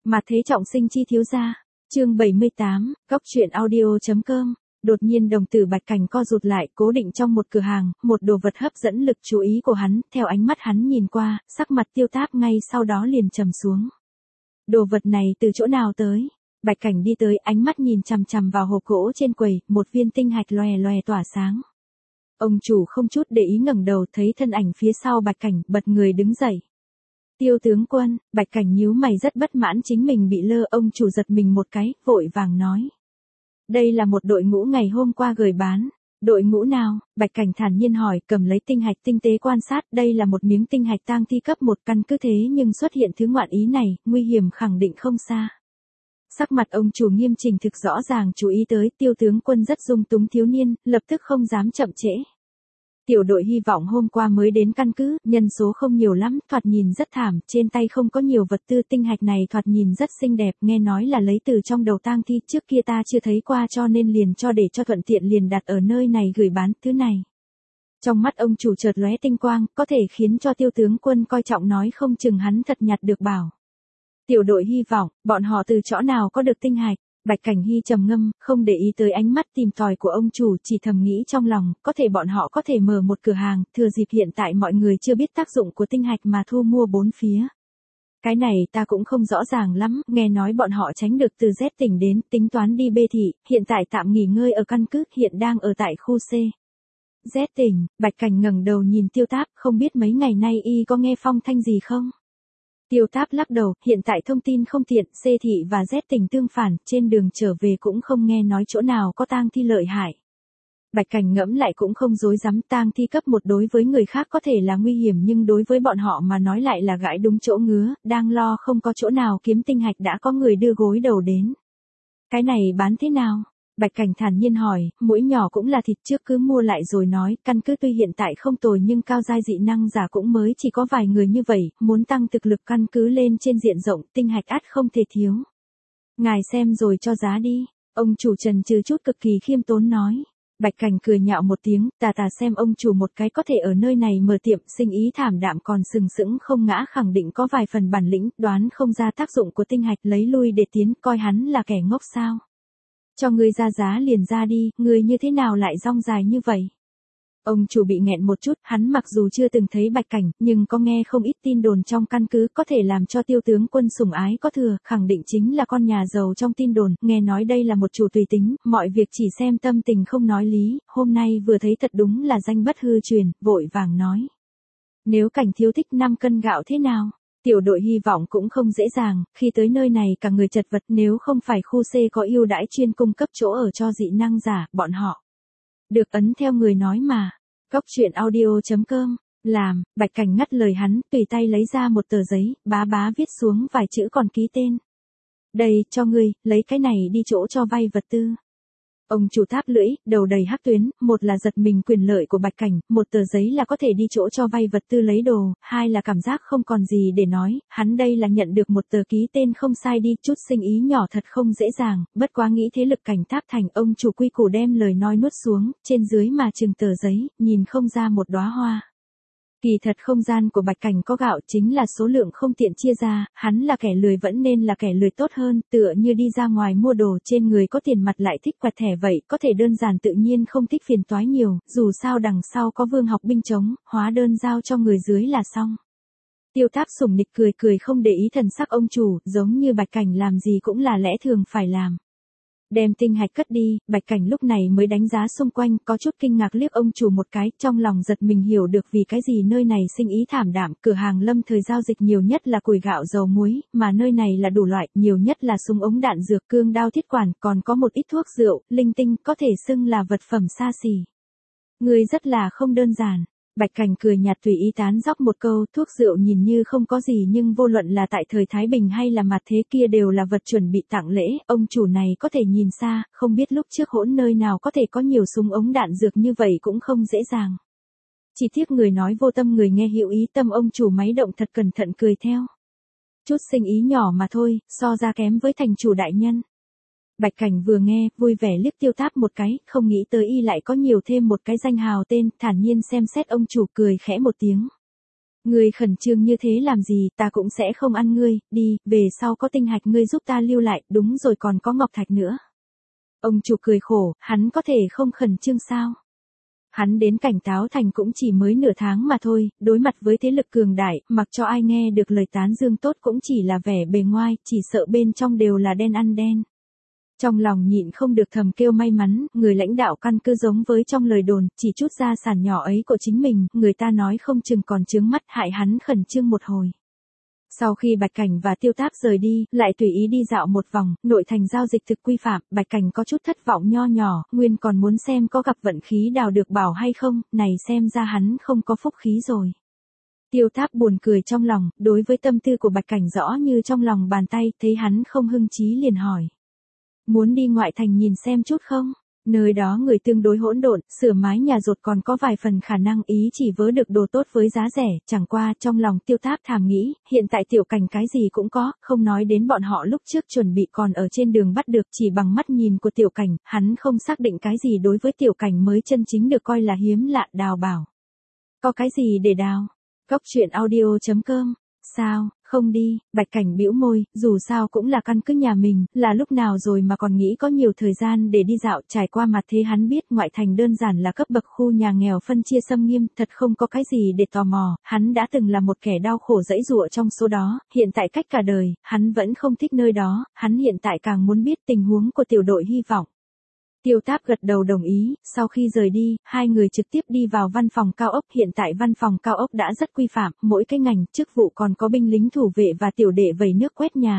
Mà thế trọng sinh chi thiếu gia. Chương 78, góc truyện audio.com. Đột nhiên đồng tử Bạch Cảnh co rụt lại, cố định trong một cửa hàng, một đồ vật hấp dẫn lực chú ý của hắn, theo ánh mắt hắn nhìn qua, sắc mặt Tiêu Táp ngay sau đó liền trầm xuống. Đồ vật này từ chỗ nào tới? Bạch Cảnh đi tới, ánh mắt nhìn chằm chằm vào hộp gỗ trên quầy, một viên tinh hạch lòe lòe tỏa sáng. Ông chủ không chút để ý ngẩng đầu, thấy thân ảnh phía sau Bạch Cảnh, bật người đứng dậy. Tiêu tướng quân. Bạch Cảnh nhíu mày rất bất mãn chính mình bị lơ, ông chủ giật mình một cái, vội vàng nói. Đây là một đội ngũ ngày hôm qua gửi bán. Đội ngũ nào? Bạch Cảnh thản nhiên hỏi, cầm lấy tinh hạch tinh tế quan sát, đây là một miếng tinh hạch tang thi cấp 1 căn cứ thế nhưng xuất hiện thứ ngoạn ý này, nguy hiểm khẳng định không xa. Sắc mặt ông chủ nghiêm chỉnh thực rõ ràng chú ý tới, Tiêu tướng quân rất dung túng thiếu niên, lập tức không dám chậm trễ. Tiểu đội hy vọng hôm qua mới đến căn cứ, nhân số không nhiều lắm, thoạt nhìn rất thảm, trên tay không có nhiều vật tư, tinh hạch này thoạt nhìn rất xinh đẹp, nghe nói là lấy từ trong đầu tang thi, trước kia ta chưa thấy qua cho nên liền cho để cho thuận tiện liền đặt ở nơi này gửi bán, thứ này. Trong mắt ông chủ chợt lóe tinh quang, có thể khiến cho Tiêu tướng quân coi trọng nói không chừng hắn thật nhặt được bảo. Tiểu đội hy vọng, bọn họ từ chỗ nào có được tinh hạch? Bạch Cảnh Hy trầm ngâm, không để ý tới ánh mắt tìm tòi của ông chủ, chỉ thầm nghĩ trong lòng, có thể bọn họ có thể mở một cửa hàng, thừa dịp hiện tại mọi người chưa biết tác dụng của tinh hạch mà thu mua bốn phía. Cái này ta cũng không rõ ràng lắm, nghe nói bọn họ tránh được từ Z tỉnh đến, tính toán đi B thị, hiện tại tạm nghỉ ngơi ở căn cứ, hiện đang ở tại khu C. Z tỉnh. Bạch Cảnh ngẩng đầu nhìn Tiêu Táp, không biết mấy ngày nay y có nghe phong thanh gì không? Tiêu Táp lắc đầu, hiện tại thông tin không tiện, C thị và Z tỉnh tương phản, trên đường trở về cũng không nghe nói chỗ nào có tang thi lợi hại. Bạch Cảnh ngẫm lại cũng không dối dám, tang thi cấp 1 đối với người khác có thể là nguy hiểm nhưng đối với bọn họ mà nói lại là gãi đúng chỗ ngứa, đang lo không có chỗ nào kiếm tinh hạch đã có người đưa gối đầu đến. Cái này bán thế nào? Bạch Cảnh thản nhiên hỏi, mũi nhỏ cũng là thịt, trước cứ mua lại rồi nói, căn cứ tuy hiện tại không tồi nhưng cao giai dị năng giả cũng mới chỉ có vài người như vậy, muốn tăng thực lực căn cứ lên trên diện rộng, tinh hạch ắt không thể thiếu. Ngài xem rồi cho giá đi, ông chủ trần trừ chút cực kỳ khiêm tốn nói. Bạch Cảnh cười nhạo một tiếng, tà xem ông chủ một cái có thể ở nơi này mở tiệm, sinh ý thảm đạm còn sừng sững không ngã, khẳng định có vài phần bản lĩnh, đoán không ra tác dụng của tinh hạch, lấy lui để tiến, coi hắn là kẻ ngốc sao. Cho ngươi ra giá liền ra đi, ngươi như thế nào lại rong dài như vậy? Ông chủ bị nghẹn một chút, hắn mặc dù chưa từng thấy Bạch Cảnh, nhưng có nghe không ít tin đồn trong căn cứ có thể làm cho Tiêu tướng quân sủng ái có thừa, khẳng định chính là con nhà giàu trong tin đồn, nghe nói đây là một chủ tùy tính, mọi việc chỉ xem tâm tình không nói lý, hôm nay vừa thấy thật đúng là danh bất hư truyền, vội vàng nói. Nếu Cảnh thiếu thích 5 cân gạo thế nào? Tiểu đội hy vọng cũng không dễ dàng, khi tới nơi này cả người chật vật, nếu không phải khu C có ưu đãi chuyên cung cấp chỗ ở cho dị năng giả, bọn họ được ấn theo người nói mà. Góc truyện audio.com. Làm. Bạch Cảnh ngắt lời hắn, tùy tay lấy ra một tờ giấy, bá viết xuống vài chữ còn ký tên. Đây, cho ngươi, lấy cái này đi chỗ cho vay vật tư. Ông chủ tháp lưỡi, đầu đầy hắc tuyến, một là giật mình quyền lợi của Bạch Cảnh, một tờ giấy là có thể đi chỗ cho vay vật tư lấy đồ, hai là cảm giác không còn gì để nói, hắn đây là nhận được một tờ ký tên không sai đi, chút sinh ý nhỏ thật không dễ dàng, bất quá nghĩ thế lực Cảnh Tháp Thành, ông chủ quy củ đem lời nói nuốt xuống, trên dưới mà chừng tờ giấy, nhìn không ra một đóa hoa. Kỳ thật không gian của Bạch Cảnh có gạo chính là số lượng không tiện chia ra, hắn là kẻ lười vẫn nên là kẻ lười tốt hơn, tựa như đi ra ngoài mua đồ trên người có tiền mặt lại thích quẹt thẻ vậy, có thể đơn giản tự nhiên không thích phiền toái nhiều, dù sao đằng sau có Vương học binh chống, hóa đơn giao cho người dưới là xong. Tiêu Táp sủng nịch cười không để ý thần sắc ông chủ, giống như Bạch Cảnh làm gì cũng là lẽ thường phải làm. Đem tinh hạch cất đi, Bạch Cảnh lúc này mới đánh giá xung quanh, có chút kinh ngạc liếc ông chủ một cái, trong lòng giật mình hiểu được vì cái gì nơi này sinh ý thảm đạm, cửa hàng Lâm Thời giao dịch nhiều nhất là củi gạo dầu muối, mà nơi này là đủ loại, nhiều nhất là súng ống đạn dược, cương đao thiết quản, còn có một ít thuốc rượu, linh tinh, có thể xưng là vật phẩm xa xỉ. Người rất là không đơn giản. Bạch Cảnh cười nhạt tùy ý tán dóc một câu, thuốc rượu nhìn như không có gì nhưng vô luận là tại thời Thái Bình hay là mặt thế kia đều là vật chuẩn bị tặng lễ, ông chủ này có thể nhìn xa, không biết lúc trước hỗn nơi nào có thể có nhiều súng ống đạn dược như vậy cũng không dễ dàng. Chỉ tiếc người nói vô tâm người nghe hữu ý, tâm ông chủ máy động thật cẩn thận cười theo. Chút sinh ý nhỏ mà thôi, so ra kém với thành chủ đại nhân. Bạch Cảnh vừa nghe, vui vẻ liếc Tiêu Táp một cái, không nghĩ tới y lại có nhiều thêm một cái danh hào tên, thản nhiên xem xét ông chủ cười khẽ một tiếng. Ngươi khẩn trương như thế làm gì, ta cũng sẽ không ăn ngươi, đi, về sau có tinh hạch ngươi giúp ta lưu lại, đúng rồi còn có ngọc thạch nữa. Ông chủ cười khổ, hắn có thể không khẩn trương sao? Hắn đến Cảnh Táo Thành cũng chỉ mới nửa tháng mà thôi, đối mặt với thế lực cường đại, mặc cho ai nghe được lời tán dương tốt cũng chỉ là vẻ bề ngoài, chỉ sợ bên trong đều là đen ăn đen. Trong lòng nhịn không được thầm kêu may mắn, người lãnh đạo căn cứ giống với trong lời đồn, chỉ chút gia sản nhỏ ấy của chính mình, người ta nói không chừng còn chướng mắt hại hắn khẩn trương một hồi. Sau khi Bạch Cảnh và Tiêu Táp rời đi, lại tùy ý đi dạo một vòng, nội thành giao dịch thực quy phạm, Bạch Cảnh có chút thất vọng nho nhỏ, nguyên còn muốn xem có gặp vận khí đào được bảo hay không, này xem ra hắn không có phúc khí rồi. Tiêu Táp buồn cười trong lòng, đối với tâm tư của Bạch Cảnh rõ như trong lòng bàn tay, thấy hắn không hưng chí liền hỏi. Muốn đi ngoại thành nhìn xem chút không? Nơi đó người tương đối hỗn độn, sửa mái nhà rột còn có vài phần khả năng ý chỉ vớ được đồ tốt với giá rẻ, chẳng qua trong lòng Tiêu Táp thầm nghĩ, hiện tại Tiểu Cảnh cái gì cũng có, không nói đến bọn họ lúc trước chuẩn bị còn ở trên đường bắt được, chỉ bằng mắt nhìn của Tiểu Cảnh, hắn không xác định cái gì đối với Tiểu Cảnh mới chân chính được coi là hiếm lạ. Đào bảo. Có cái gì để đào? Góc truyện audio.com. Sao, không đi, Bạch Cảnh bĩu môi, dù sao cũng là căn cứ nhà mình, là lúc nào rồi mà còn nghĩ có nhiều thời gian để đi dạo, trải qua mặt thế hắn biết ngoại thành đơn giản là cấp bậc khu nhà nghèo phân chia xâm nghiêm, thật không có cái gì để tò mò, hắn đã từng là một kẻ đau khổ dẫy dụa trong số đó, hiện tại cách cả đời, hắn vẫn không thích nơi đó, hắn hiện tại càng muốn biết tình huống của tiểu đội hy vọng. Tiêu Táp gật đầu đồng ý, sau khi rời đi, hai người trực tiếp đi vào văn phòng cao ốc. Hiện tại văn phòng cao ốc đã rất quy phạm, mỗi cái ngành, chức vụ còn có binh lính thủ vệ và tiểu đệ vẩy nước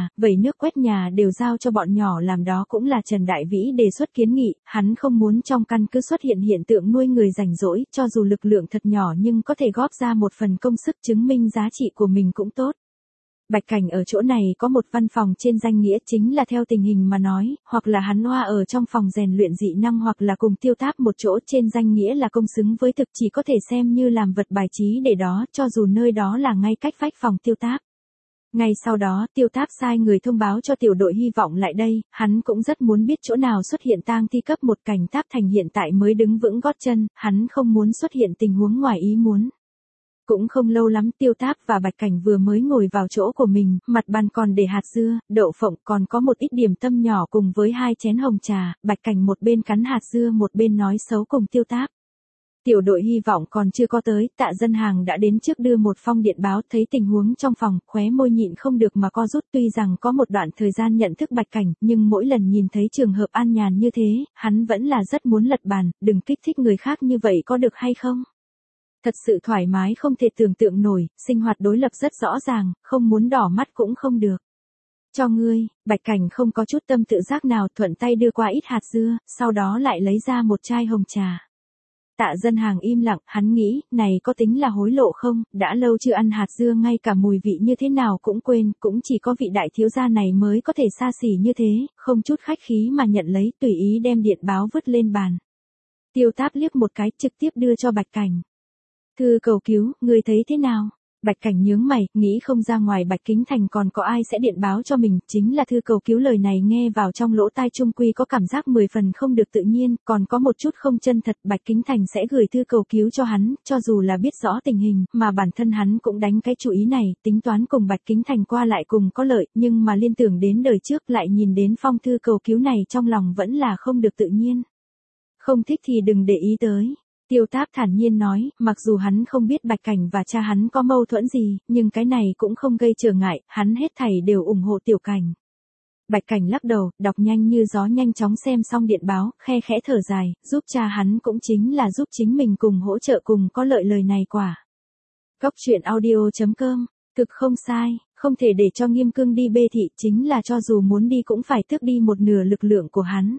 quét nhà đều giao cho bọn nhỏ làm. Đó cũng là Trần Đại Vĩ đề xuất kiến nghị, hắn không muốn trong căn cứ xuất hiện hiện tượng nuôi người rảnh rỗi, cho dù lực lượng thật nhỏ nhưng có thể góp ra một phần công sức chứng minh giá trị của mình cũng tốt. Bạch Cảnh ở chỗ này có một văn phòng trên danh nghĩa chính là theo tình hình mà nói, hoặc là hắn hoa ở trong phòng rèn luyện dị năng hoặc là cùng Tiêu Táp một chỗ trên danh nghĩa là công xứng với thực chỉ có thể xem như làm vật bài trí để đó cho dù nơi đó là ngay cách vách phòng Tiêu Táp. Ngay sau đó Tiêu Táp sai người thông báo cho tiểu đội hy vọng lại đây, hắn cũng rất muốn biết chỗ nào xuất hiện tang thi cấp một. Cảnh Táp Thành hiện tại mới đứng vững gót chân, hắn không muốn xuất hiện tình huống ngoài ý muốn. Cũng không lâu lắm Tiêu Táp và Bạch Cảnh vừa mới ngồi vào chỗ của mình, mặt bàn còn để hạt dưa, đậu phộng còn có một ít điểm tâm nhỏ cùng với 2 chén hồng trà, Bạch Cảnh một bên cắn hạt dưa một bên nói xấu cùng Tiêu Táp. Tiểu đội hy vọng còn chưa có tới, Tạ Dân Hàng đã đến trước đưa một phong điện báo, thấy tình huống trong phòng, khóe môi nhịn không được mà co rút. Tuy rằng có một đoạn thời gian nhận thức Bạch Cảnh, nhưng mỗi lần nhìn thấy trường hợp an nhàn như thế, hắn vẫn là rất muốn lật bàn, đừng kích thích người khác như vậy có được hay không? Thật sự thoải mái không thể tưởng tượng nổi, sinh hoạt đối lập rất rõ ràng, không muốn đỏ mắt cũng không được. Cho ngươi, Bạch Cảnh không có chút tâm tự giác nào, thuận tay đưa qua ít hạt dưa, sau đó lại lấy ra một chai hồng trà. Tạ Dân Hàng im lặng, hắn nghĩ, này có tính là hối lộ không, đã lâu chưa ăn hạt dưa ngay cả mùi vị như thế nào cũng quên, cũng chỉ có vị đại thiếu gia này mới có thể xa xỉ như thế, không chút khách khí mà nhận lấy, tùy ý đem điện báo vứt lên bàn. Tiêu Táp liếc một cái, trực tiếp đưa cho Bạch Cảnh. Thư cầu cứu, ngươi thấy thế nào? Bạch Cảnh nhướng mày, nghĩ không ra ngoài Bạch Kính Thành còn có ai sẽ điện báo cho mình, chính là thư cầu cứu. Lời này nghe vào trong lỗ tai trung quy có cảm giác 10 phần không được tự nhiên, còn có một chút không chân thật. Bạch Kính Thành sẽ gửi thư cầu cứu cho hắn, cho dù là biết rõ tình hình, mà bản thân hắn cũng đánh cái chủ ý này, tính toán cùng Bạch Kính Thành qua lại cùng có lợi, nhưng mà liên tưởng đến đời trước lại nhìn đến phong thư cầu cứu này trong lòng vẫn là không được tự nhiên. Không thích thì đừng để ý tới. Tiêu Táp thản nhiên nói, mặc dù hắn không biết Bạch Cảnh và cha hắn có mâu thuẫn gì, nhưng cái này cũng không gây trở ngại, hắn hết thảy đều ủng hộ Tiểu Cảnh. Bạch Cảnh lắc đầu, đọc nhanh như gió nhanh chóng xem xong điện báo, khe khẽ thở dài, giúp cha hắn cũng chính là giúp chính mình cùng hỗ trợ cùng có lợi lời này quả. Góc truyện audio.com, cực không sai, không thể để cho Nghiêm Cương đi bê thị, chính là cho dù muốn đi cũng phải tước đi một nửa lực lượng của hắn.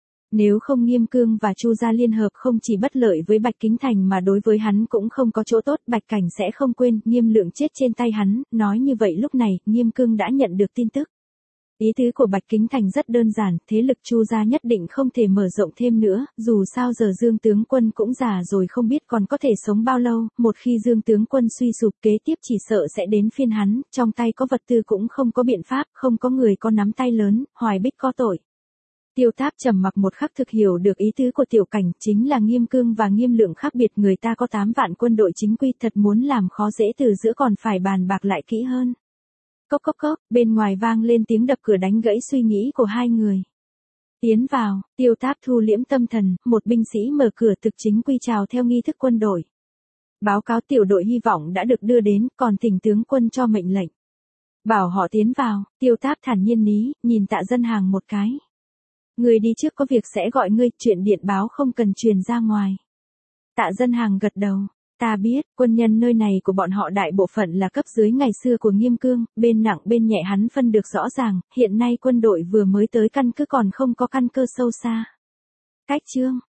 Nếu không Nghiêm Cương và Chu gia liên hợp không chỉ bất lợi với Bạch Kính Thành mà đối với hắn cũng không có chỗ tốt. Bạch Cảnh sẽ không quên Nghiêm Lượng chết trên tay hắn, nói như vậy lúc này Nghiêm Cương đã nhận được tin tức. Ý tứ của Bạch Kính Thành rất đơn giản, thế lực Chu gia nhất định không thể mở rộng thêm nữa, dù sao giờ Dương tướng quân cũng già rồi không biết còn có thể sống bao lâu, một khi Dương tướng quân suy sụp kế tiếp chỉ sợ sẽ đến phiên hắn, trong tay có vật tư cũng không có biện pháp, không có người có nắm tay lớn, Hoài Bích có tội. Tiêu Táp trầm mặc một khắc thực hiểu được ý tứ của Tiểu Cảnh, chính là Nghiêm Cương và Nghiêm Lượng khác biệt, người ta có 8 vạn quân đội chính quy, thật muốn làm khó dễ từ giữa còn phải bàn bạc lại kỹ hơn. Cốc cốc cốc, bên ngoài vang lên tiếng đập cửa đánh gãy suy nghĩ của hai người. Tiến vào, Tiêu Táp thu liễm tâm thần, một binh sĩ mở cửa thực chính quy chào theo nghi thức quân đội. Báo cáo tiểu đội hy vọng đã được đưa đến, còn thỉnh tướng quân cho mệnh lệnh. Bảo họ tiến vào, Tiêu Táp thản nhiên ní, nhìn Tạ Dân Hàng một cái. Người đi trước có việc sẽ gọi ngươi, chuyện điện báo không cần truyền ra ngoài. Tạ Dân Hàng gật đầu. Ta biết, quân nhân nơi này của bọn họ đại bộ phận là cấp dưới ngày xưa của Nghiêm Cương, bên nặng bên nhẹ hắn phân được rõ ràng, hiện nay quân đội vừa mới tới căn cứ còn không có căn cơ sâu xa. Cách chương,